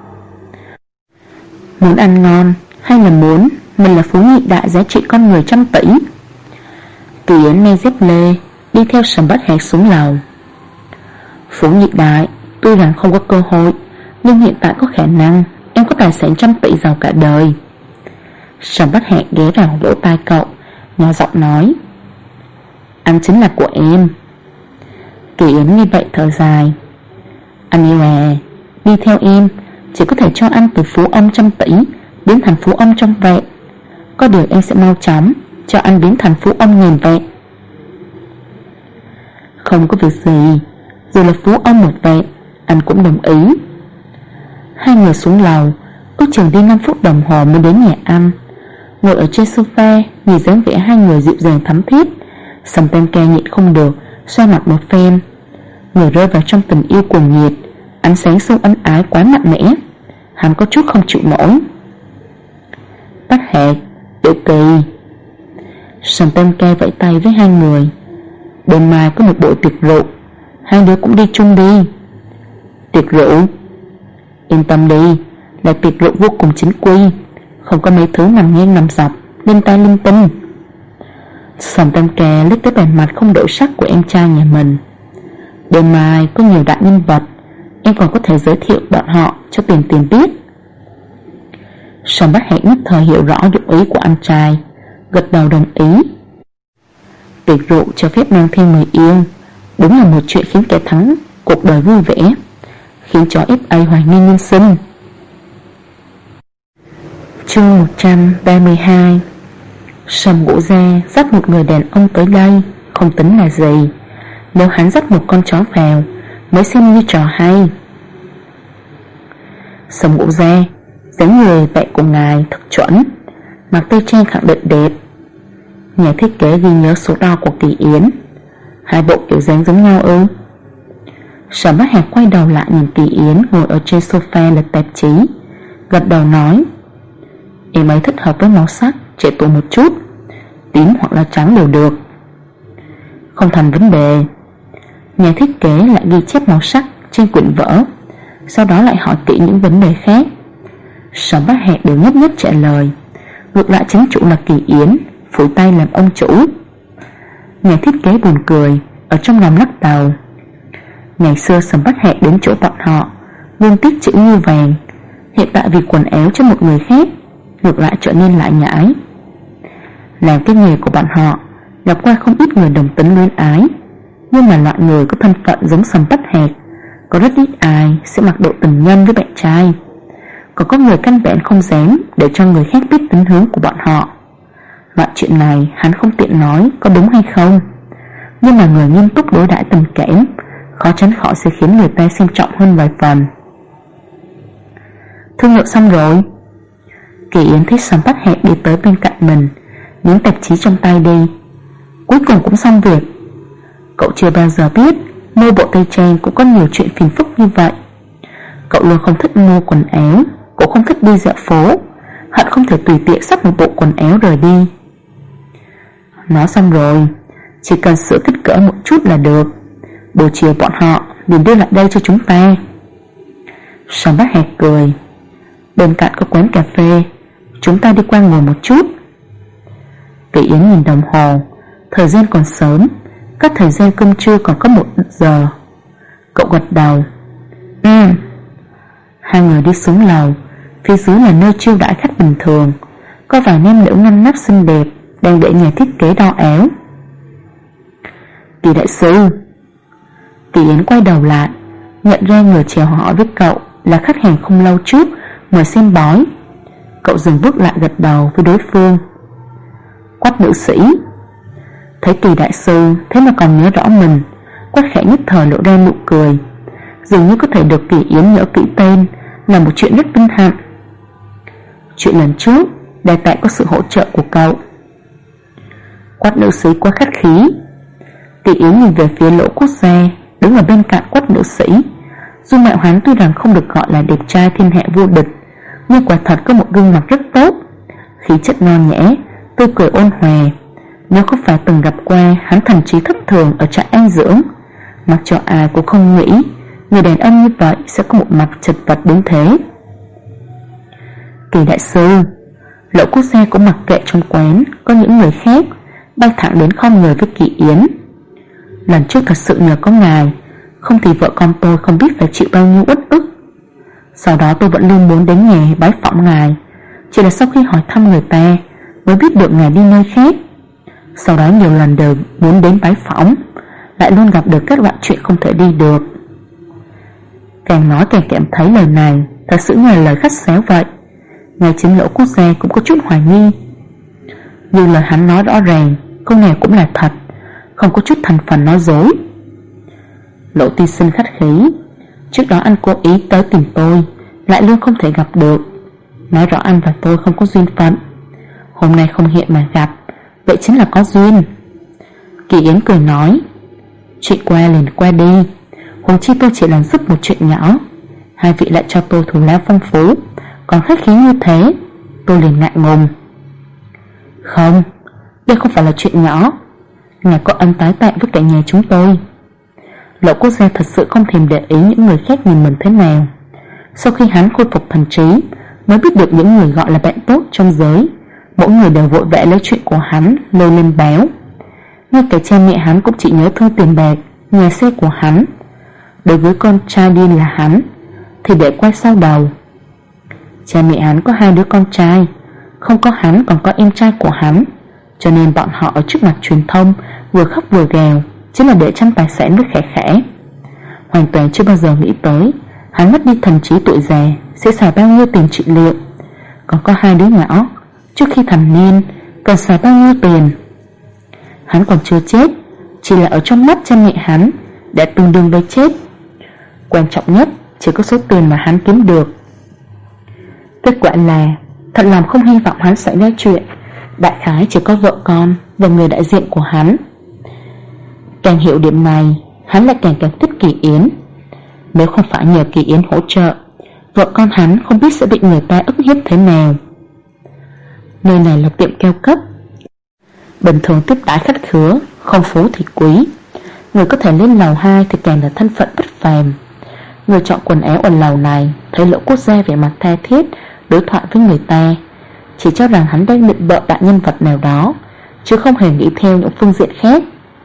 S2: Muốn ăn ngon hay là muốn mình là phú nhị đại giá trị con người 100 tỷ? Kỳ Yến men dép lê đi theo Sở Bắc Hạc xuống lầu. Phú nhị đại tuy rằng không có cơ hội, nhưng hiện tại có khả năng em có tài sản 100 tỷ giàu cả đời. Sở Bắc Hạc ghé vào lỗ tai cậu, nhỏ giọng nói. Anh chính là của em. Kỳ Yến như vậy thở dài. Anh yêu à, đi theo em chỉ có thể cho anh từ phú ông 100 tỷ biến thành phú ông trong vẹn. Có điều em sẽ mau chóng cho anh biến thành phú ông nghìn vẹn. Không có việc gì, dù là phú ông một vẹn anh cũng đồng ý. Hai người xuống lầu, ước chừng đi 5 phút đồng hồ mới đến nhà ăn. Ngồi ở trên sofa, nhìn dáng vẻ hai người dịu dàng thắm thiết, Sầm Tên Ca nhịn không được xoa mặt một phen. Người rơi vào trong tình yêu cuồng nhiệt, ánh sáng sâu ân ái quá mạnh mẽ, hắn có chút không chịu nổi. Bắc Hạc, Tiểu Kỳ. Sầm Tên Ca vẫy tay với hai người. Đêm mai có một buổi tiệc rượu, hai đứa cũng đi chung đi. Tiệc rượu? Yên tâm đi, là tiệc rượu vô cùng chính quy, không có mấy thứ nằm ngang nằm dọc, linh ta linh tinh. Sầm Tên Ca liếc tới vẻ mặt không đổi sắc của em trai nhà mình. Đêm mai có nhiều đại nhân vật, em còn có thể giới thiệu bọn họ cho Tiền biết. Sầm Bắc Hạc nhất thời hiểu rõ dụng ý của anh trai, gật đầu đồng ý. Tiệc rượu cho phép mang thêm người yêu, đúng là một chuyện khiến kẻ thắng cuộc đời vui vẻ, khiến cho FA hoài nghi nhân sinh. Chương 132. Sầm Ngũ Gia dắt một người đàn ông tới đây không tính là gì, nếu hắn dắt một con chó vào mới xem như trò hay. Sầm Ngũ Gia, dáng người vậy của ngài thật chuẩn, mặc tây trang khẳng định đẹp. Nhà thiết kế ghi nhớ số đo của Kỳ Yến. Hai bộ kiểu dáng giống nhau ư? Sở Bắc Hạc quay đầu lại nhìn Kỳ Yến ngồi ở trên sofa lật tạp chí, gật đầu nói. Em ấy thích hợp với màu sắc trẻ tuổi một chút, tím hoặc là trắng đều được. Không thành vấn đề. Nhà thiết kế lại ghi chép màu sắc trên quyển vở, sau đó lại hỏi kỹ những vấn đề khác. Sở Bắc Hạc đều nhất nhất trả lời. Ngược lại chính chủ là Kỳ Yến phủi tay làm ông chủ. Nhà thiết kế buồn cười, ở trong lòng lắc đầu. Ngày xưa Sầm Bắc Hạc đến chỗ bọn họ luôn tiếc chữ như vàng, hiện tại vì quần áo cho một người khác, ngược lại trở nên lại nhãi. Làm cái nghề của bọn họ gặp qua không ít người đồng tính luyến ái, nhưng mà loại người có thân phận giống Sầm Bắc Hạc có rất ít ai sẽ mặc độ tình nhân với bạn trai. Còn có người căn bản không dám để cho người khác biết tính hướng của bọn họ. Loại chuyện này hắn không tiện nói có đúng hay không, nhưng mà người nghiêm túc đối đãi tình cảm khó tránh khỏi sẽ khiến người ta xem trọng hơn vài phần. Thương lượng xong rồi. Kỳ Yến thấy Sầm Bát Hẹn đi tới bên cạnh mình, nhấn tạp chí trong tay đi. Cuối cùng cũng xong việc. Cậu chưa bao giờ biết mua bộ tây trang cũng có nhiều chuyện phiền phức như vậy. Cậu luôn không thích mua quần áo, cũng không thích đi dạo phố, hận không thể tùy tiện xách một bộ quần áo rời đi. Nói xong rồi, chỉ cần sửa kích cỡ một chút là được. Buổi chiều bọn họ liền đưa lại đây cho chúng ta. Sầm Bát Hẹn cười. Bên cạnh có quán cà phê, chúng ta đi qua ngồi một chút. Kỳ Yến nhìn đồng hồ, thời gian còn sớm, cách thời gian cơm trưa còn có 1 giờ. Cậu gật đầu. Hai người đi xuống lầu. Phía dưới là nơi chiêu đãi khách bình thường. Có vài nam nữ ngăn nắp xinh đẹp đang để nhà thiết kế đo áo. Kỳ đại sư. Kỳ Yến quay đầu lại, nhận ra người chào hỏi với cậu là khách hàng không lâu trước mời xem bói. Cậu dừng bước lại gật đầu với đối phương. Quách nữ sĩ. Thấy Kỳ đại sư thế mà còn nhớ rõ mình, Quách Khẽ nhất thời lộ ra nụ cười. Dường như có thể được Kỳ Yến nhớ kỹ tên là một chuyện rất vinh hạnh. Chuyện lần trước đại tại có sự hỗ trợ của cậu. Quách nữ sĩ quá khách khí. Kỳ Yến nhìn về phía Lỗ Quốc Gia đứng ở bên cạnh Quách nữ sĩ. Dung mạo hắn tuy rằng không được gọi là đẹp trai thiên hạ vô địch, nhưng quả thật có một gương mặt rất tốt, khí chất ngon nhã, tươi cười ôn hòa. Nếu không phải từng gặp qua hắn thậm chí thất thường ở trại an dưỡng, mặc cho ai cũng không nghĩ người đàn ông như vậy sẽ có một mặt chật vật đến thế. Kỳ đại sư. Lỗ Quốc Gia cũng mặc kệ trong quán có những người khác, bay thẳng đến khom người với Kỳ Yến. Lần trước thật sự nhờ có ngài, không thì vợ con tôi không biết phải chịu bao nhiêu uất ức. Sau đó tôi vẫn luôn muốn đến nhà bái phỏng ngài, chỉ là sau khi hỏi thăm người ta mới biết được ngài đi nơi khác. Sau đó nhiều lần đều muốn đến bái phỏng, lại luôn gặp được các loại chuyện không thể đi được. Càng nói càng cảm thấy lời này thật sự như là lời khách sáo vậy. Ngay chính Lỗ Quốc Gia cũng có chút hoài nghi. Nhưng lời hắn nói rõ ràng, câu nào cũng là thật, không có chút thành phần nói dối. Lỗ tiên sinh khách khí. Trước đó anh cố ý tới tìm tôi, lại luôn không thể gặp được, nói rõ anh và tôi không có duyên phận. Hôm nay không hẹn mà gặp, vậy chính là có duyên. Kỳ Yến cười nói. Chuyện qua liền qua đi, huống chi tôi chỉ làm giúp một chuyện nhỏ, hai vị lại cho tôi thù lao phong phú, còn khách khí như thế, tôi liền ngại ngùng. Không, đây không phải là chuyện nhỏ. Ngài có ân tái tạ với cả nhà chúng tôi. Lỗ Quốc Gia thật sự không thèm để ý những người khác nhìn mình thế nào. Sau khi hắn khôi phục thần trí, mới biết được những người gọi là bạn tốt trong giới, mỗi người đều vội vã lấy chuyện của hắn lôi lên báo. Ngay cả cha mẹ hắn cũng chỉ nhớ thương tiền bạc, nhà xe của hắn. Đối với con trai điên là hắn thì để quay sau đầu. Cha mẹ hắn có 2 đứa con trai, không có hắn còn có em trai của hắn, cho nên bọn họ ở trước mặt truyền thông vừa khóc vừa gào, chính là để chăm tài sản với Khẽ Khẽ. Hoàn toàn chưa bao giờ nghĩ tới hắn mất đi thần trí tuổi già sẽ xài bao nhiêu tiền trị liệu. Còn có 2 đứa nhỏ, trước khi thành niên cần xài bao nhiêu tiền. Hắn còn chưa chết, chỉ là ở trong mắt cha mẹ hắn đã tương đương với chết. Quan trọng nhất chỉ có số tiền mà hắn kiếm được. Kết quả là thật lòng không hy vọng hắn xảy ra chuyện. Đại khái chỉ có vợ con và người đại diện của hắn. Càng hiểu điểm này, hắn lại càng thích Kỳ Yến. Nếu không phải nhờ Kỳ Yến hỗ trợ, vợ con hắn không biết sẽ bị người ta ức hiếp thế nào. Nơi này là tiệm cao cấp, bình thường tiếp đãi khách khứa, không phú thì quý. Người có thể lên lầu 2 thì càng là thân phận bất phàm. Người chọn quần áo ở lầu này thấy Lỗ Quốc Gia vẻ mặt tha thiết đối thoại với người ta, chỉ cho rằng hắn đang định bợ đại nhân vật nào đó, chứ không hề nghĩ theo những phương diện khác.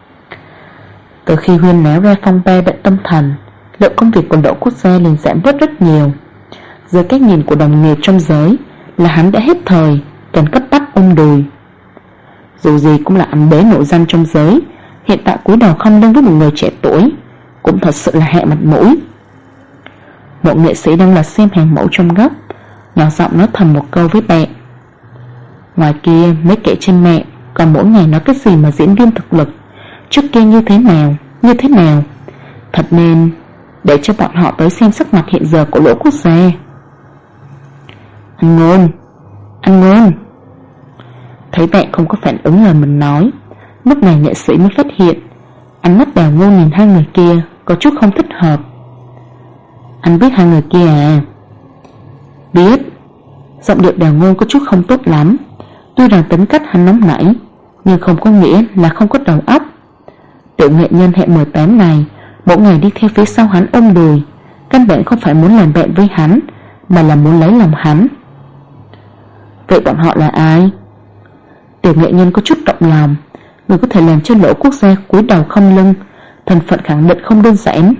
S2: Từ khi huyên náo ra phong ba bệnh tâm thần, lượng công việc của Lỗ Quốc Gia liền giảm bớt rất nhiều. Dưới cách nhìn của đồng nghiệp trong giới là hắn đã hết thời, cần cấp bách ôm đùi. Dù gì cũng là anh bế nổi danh trong giới, hiện tại cúi đầu không lưng với một người trẻ tuổi cũng thật sự là hạ mặt mũi. Một nghệ sĩ đang lật xem hàng mẫu trong góc, nhỏ giọng nói thầm một câu với bạn. Ngoài kia mấy kẻ trên mạng còn mỗi ngày nói cái gì mà diễn viên thực lực, trước kia như thế nào. Thật nên để cho bọn họ tới xem sắc mặt hiện giờ của Lỗ Quốc gia. Anh Ngôn. Thấy vậy không có phản ứng lời mình nói, lúc này nghệ sĩ mới phát hiện ánh mắt Đào Ngôn nhìn hai người kia có chút không thích hợp. Anh biết hai người kia à? Biết. Giọng điệu Đào Ngôn có chút không tốt lắm. Tuy rằng tính cách hắn nóng nảy, nhưng không có nghĩa là không có đầu óc. Tiểu nghệ nhân hệ 18 này mỗi ngày đi theo phía sau hắn ôm đùi, căn bản không phải muốn làm bạn với hắn, mà là muốn lấy lòng hắn. Vậy bọn họ là ai? Tiểu nghệ nhân có chút động lòng. Người có thể làm cho Lỗ Quốc gia cúi đầu không lưng, thân phận khẳng định không đơn giản.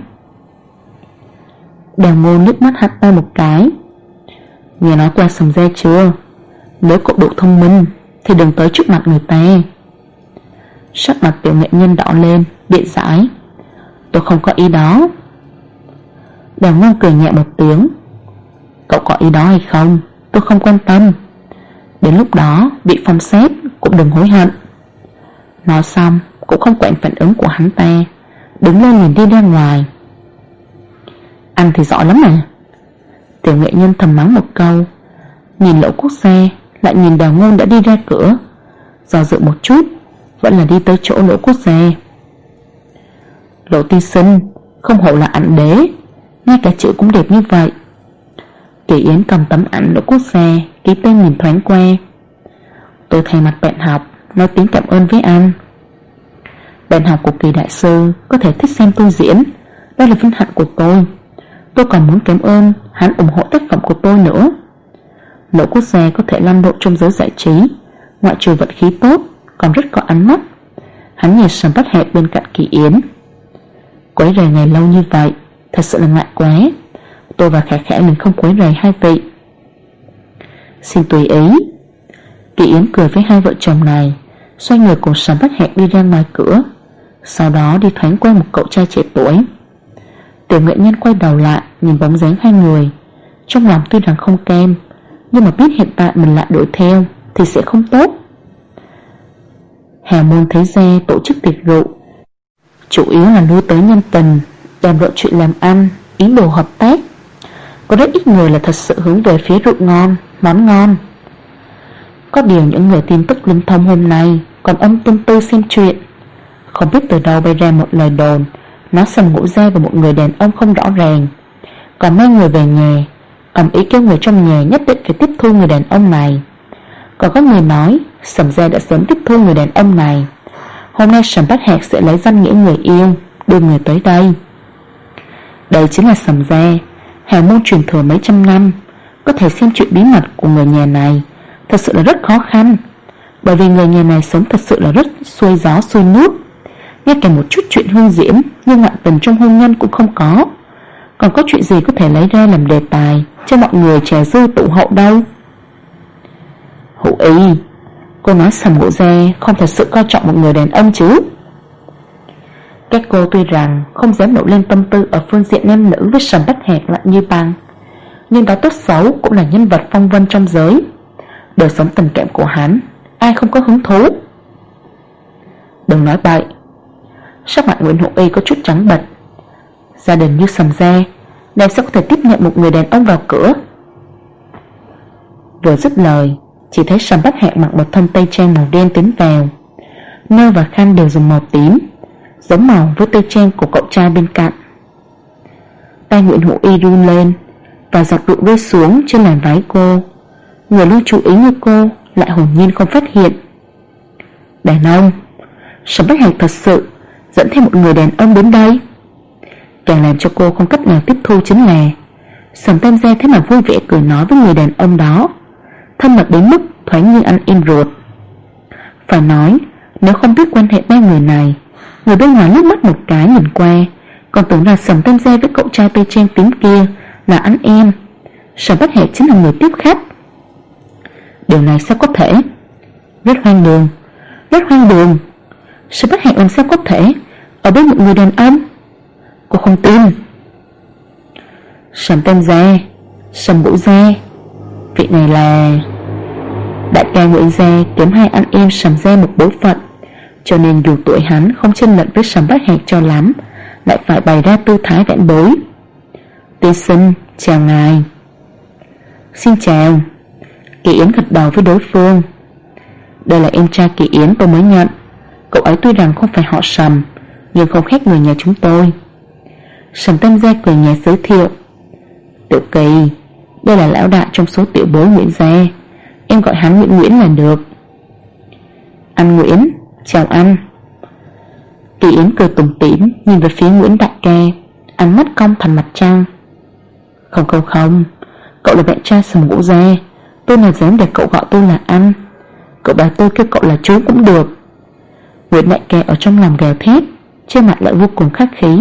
S2: Đào Ngôn nước mắt hắn ta một cái. Nghe nói qua Sầm Gia chưa? Nếu cậu đủ thông minh thì đừng tới trước mặt người ta. Sắc mặt tiểu nghệ nhân đỏ lên, biện giải. Tôi không có ý đó. Đào Ngôn cười nhẹ một tiếng. Cậu có ý đó hay không tôi không quan tâm. Đến lúc đó bị phong xét cũng đừng hối hận. Nói xong cũng không quản phản ứng của hắn ta, đứng lên nhìn đi ra ngoài. Anh thì giỏi lắm mà. Tiểu nghệ nhân thầm mắng một câu, nhìn Lỗ Quốc gia lại nhìn Đào Ngôn đã đi ra cửa, do dự một chút vẫn là đi tới chỗ Lỗ Quốc gia. Lỗ tiên sinh, không hổ là ảnh đế, ngay cả chữ cũng đẹp như vậy. Kỳ Yến cầm tấm ảnh Lỗ Quốc gia, ký tên nhìn thoáng qua. Tôi thay mặt bạn học nói tiếng cảm ơn với anh. Bạn học của Kỳ đại sư có thể thích xem tôi diễn, đó là vinh hạnh của tôi. Tôi còn muốn cảm ơn hắn ủng hộ tác phẩm của tôi nữa. Lỗ Quốc gia có thể lăn lộn trong giới giải trí, ngoại trừ vận khí tốt còn rất có ánh mắt. Hắn nhìn Sầm Bát Hạc bên cạnh Kỳ Yến. Quấy rầy ngày lâu như vậy thật sự là ngại quá. Tôi và Khả Khả mình không quấy rầy hai vị. Xin tùy ý. Kỳ Yến cười với hai vợ chồng này, xoay người cùng Sầm Bát Hạc đi ra ngoài cửa, sau đó đi thoáng qua một cậu trai trẻ tuổi. Tiểu nghệ nhân quay đầu lại nhìn bóng dáng hai người, trong lòng tuy rằng không cam, nhưng mà biết hiện tại mình lại đuổi theo thì sẽ không tốt. Hà Môn Thế Gia tổ chức tiệc rượu, chủ yếu là nuôi tới nhân tình, đàm luận chuyện làm ăn, ý đồ hợp tác. Có rất ít người là thật sự hướng về phía rượu ngon, món ngon. Có điều những người tin tức linh thông hôm nay còn âm tung tư xem chuyện. Không biết từ đâu bay ra một lời đồn nói Sầm Ngũ Gia và một người đàn ông không rõ ràng, còn mang người về nhà, ầm ý kêu người trong nhà nhất định phải tiếp thu người đàn ông này. Còn có người nói Sầm Gia đã sớm tiếp thu người đàn ông này. Hôm nay Sầm Bát Hạc sẽ lấy danh nghĩa người yêu đưa người tới đây. Đây chính là Sầm Gia, hào môn truyền thừa mấy trăm năm. Có thể xem chuyện bí mật của người nhà này thật sự là rất khó khăn, bởi vì người nhà này sống thật sự là rất xuôi gió xuôi nước. Ngay cả một chút chuyện hương diễm như ngoại tình trong hôn nhân cũng không có. Còn có chuyện gì có thể lấy ra làm đề tài cho mọi người trà dư tụ hậu đâu. Hữu ý, cô nói Sầm Ngũ Gia không thật sự coi trọng một người đàn ông chứ? Các cô tuy rằng không dám nổi lên tâm tư ở phương diện nam nữ với Sầm Bát Hạc lại như bằng, nhưng đó tốt xấu cũng là nhân vật phong vân trong giới. Đời sống tình cảm của hắn ai không có hứng thú. Đừng nói bậy. Sắc mặt Nguyễn Hữu Y có chút trắng bệch. Gia đình như Sầm Gia làm sao có thể tiếp nhận một người đàn ông vào cửa? Vừa dứt lời, chỉ thấy Sầm Bát Hạc mặc một thân tây trang màu đen tiến vào. Nơ và khăn đều dùng màu tím, giống màu với tây trang của cậu trai bên cạnh. Tay Nguyễn Hữu Y run lên, và giọt rượu rơi xuống trên làn váy cô. Người luôn chú ý như cô lại hồn nhiên không phát hiện. Đàn ông, Sầm Bát Hạc thật sự dẫn theo một người đàn ông đến đây. Càng làm cho cô không cách nào tiếp thu chính là Sầm Tam Gia thế mà vui vẻ cười nói với người đàn ông đó, thân mật đến mức thoáng như ăn im ruột. Phải nói, nếu không biết quan hệ ba người này, người bên ngoài liếc mắt một cái nhìn qua còn tưởng là Sầm Tam Gia với cậu trai tây trang tím kia là anh em. Sầm Bát Hạc chính là người tiếp khách. Điều này sao có thể? Rất hoang đường, rất hoang đường. Sầm Bát Hạc làm sao có thể ở bên một người đàn ông? Cô không tin. Sầm Tam Gia, Sầm Ngũ Gia, vị này là đại ca Nguyễn Gia kiếm hai anh em Sầm Gia một bối phận, cho nên dù tuổi hắn không chênh lệch với Sầm Bách Hạc cho lắm, lại phải bày ra tư thái vãn bối. Tiên sinh, chào ngài. Xin chào. Kỳ Yến gật đầu với đối phương. Đây là em trai Kỳ Yến tôi mới nhận. Cậu ấy tuy rằng không phải họ Sầm, nhưng không khác người nhà chúng tôi. Sầm Tam Gia cười nhẹ giới thiệu. Tiểu Kỳ, đây là lão đại trong số tiểu bối Nguyễn gia, em gọi hắn Nguyễn Nguyễn là được. Anh Nguyễn, chào anh. Kỳ Yến cười tủm tỉm nhìn về phía Nguyễn đại ca, ánh mắt cong thành mặt trăng. Không, cậu là bạn trai Sầm Ngũ gia, tôi nào dám để cậu gọi tôi là anh. Cậu bảo tôi kêu cậu là chú cũng được. Nguyễn đại ca ở trong lòng gào thét, trên mặt lại vô cùng khách khí.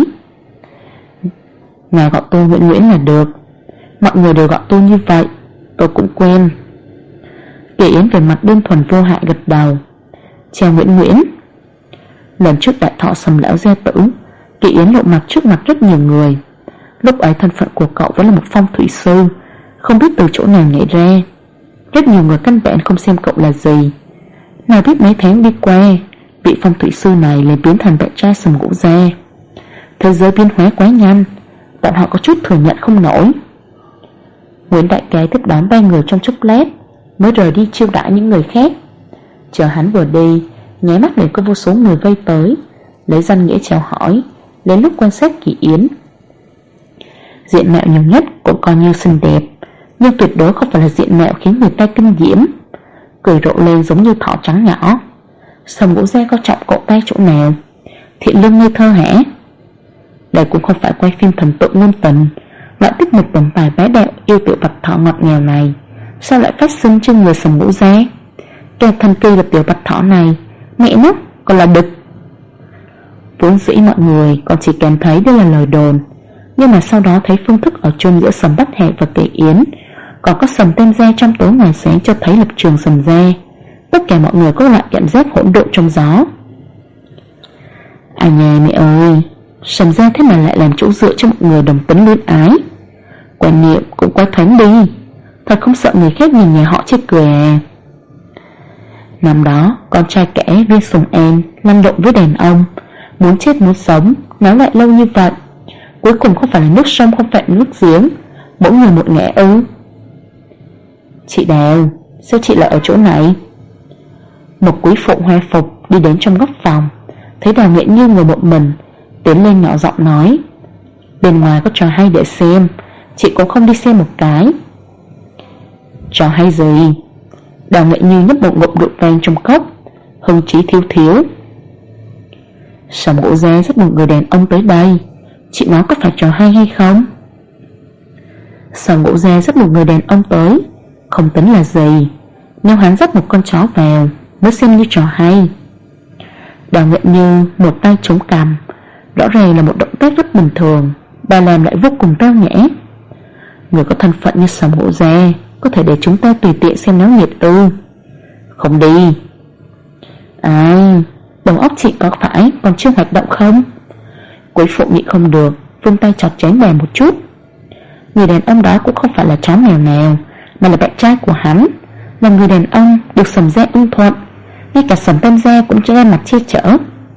S2: Ngài gọi tôi Nguyễn Nguyễn là được, mọi người đều gọi tôi như vậy, tôi cũng quen. Kỳ Yến về mặt đơn thuần vô hại gật đầu. Chào Nguyễn Nguyễn. Lần trước đại thọ Sầm lão gia tử, Kỳ Yến lộ mặt trước mặt rất nhiều người. Lúc ấy thân phận của cậu vẫn là một phong thủy sư, không biết từ chỗ nào nhảy ra. Rất nhiều người căn bản không xem cậu là gì. Nào biết mấy tháng đi qua, vị phong thủy sư này liền biến thành bạn trai Sầm Ngũ gia. Thế giới biến hóa quá nhanh, bọn họ có chút thừa nhận không nổi. Nguyễn đại ca tiếp đón ba người trong chốc lát, mới rời đi chiêu đãi những người khác. Chờ hắn vừa đi, nháy mắt liền có vô số người vây tới, lấy danh nghĩa chào hỏi, đến lúc quan sát Kỳ Yến. Diện mạo nhiều nhất cũng coi như xinh đẹp, nhưng tuyệt đối không phải là diện mạo khiến người ta kinh diễm. Cười rộ lên giống như thỏ trắng nhỏ. Sầm Ngũ gia có trọng cậu ta chỗ nào? Thiện lương ngây thơ hả? Đây cũng không phải quay phim thần tượng ngôn tình, loại tiết mục tổng tài bá đạo yêu tiểu bạch thỏ ngọt ngào này sao lại phát sinh trên người Sầm Ngũ gia? Càng thần kỳ là tiểu bạch thỏ này, mẹ nó còn là đực. Vốn dĩ mọi người còn chỉ cảm thấy đây là lời đồn, nhưng mà sau đó thấy phương thức ở chung giữa Sầm Bách Hạc và Kỳ Yến, còn có Sầm Tam Gia trong tối ngoài sáng cho thấy lập trường Sầm gia. Tất cả mọi người có loại cảm giác hỗn độn trong gió. À nhà mẹ ơi, Sầm gia thế mà lại làm chỗ dựa cho mọi người đồng tính luyến ái. Quan niệm cũng quá thoáng đi, thật không sợ người khác nhìn nhà họ chê cười à. Năm đó con trai kẻ Viên Sùng An lăn lộn với đàn ông, muốn chết muốn sống, náo lại lâu như vậy, cuối cùng không phải là nước sông không phải nước giếng, mỗi người một ngã ư? Chị Đào, sao chị lại ở chỗ này? Một quý phụ hoa phục đi đến trong góc phòng, thấy Đào Nghệ Như ngồi một mình, tiến lên nhỏ giọng nói. Bên ngoài có trò hay để xem, chị cũng không đi xem một cái. Trò hay gì? Đào Nghệ Như nhấp một ngụm rượu vang trong cốc, hưng trí thiếu thiếu. Sầm Ngũ gia rất một người đàn ông tới đây, chị nói có phải trò hay hay không? Sầm Ngũ gia rất một người đàn ông tới, không tính là gì, nếu hắn dắt một con chó vào mới xem như trò hay. Đào Nghệ Như một tay chống cằm, rõ ràng là một động tác rất bình thường, bà làm lại vô cùng tao nhã. Người có thân phận như Sầm Ngũ gia có thể để chúng ta tùy tiện xem náo nhiệt ư? Không đi. Ai, đầu óc chị có phải còn chưa hoạt động không? Quý phụ nhịn không được, vung tay chọt chén bàn một chút. Người đàn ông đó cũng không phải là chó mèo nào, mà là bạn trai của hắn, là người đàn ông được Sầm gia ưng thuận, ngay cả Sầm Tam gia cũng cho ra mặt che chở.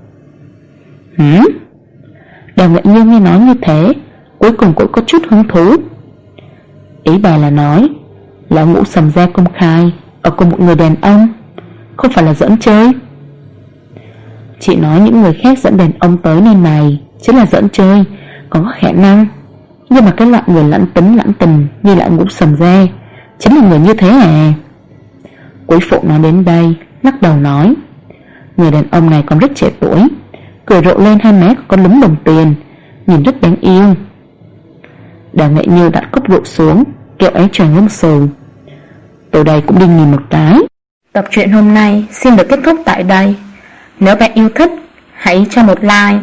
S2: Đào Nghệ Như nghe nói như thế, cuối cùng cũng có chút hứng thú. Ý bà là nói lão ngũ Sầm gia công khai ở cùng một người đàn ông, không phải là giỡn chơi? Chị nói những người khác dẫn đàn ông tới nơi này chính là giỡn chơi, còn có khả năng. Nhưng mà cái loại người lãnh tính lãnh tình như lão ngũ Sầm gia chính là người như thế à? Quý phụ nói đến đây lắc đầu nói, người đàn ông này còn rất trẻ tuổi, cười rộ lên hai má có lúm đồng tiền, nhìn rất đáng yêu. Đào Nghệ Như đặt cốc rượu xuống, kẹo ấy tròn ngâm sù. Từ đây cũng đi nhìn một cái.
S1: Tập truyện hôm nay xin được kết thúc tại đây. Nếu bạn yêu thích, hãy cho một like,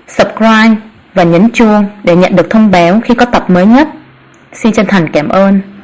S1: subscribe và nhấn chuông để nhận được thông báo khi có tập mới nhất. Xin chân thành cảm ơn.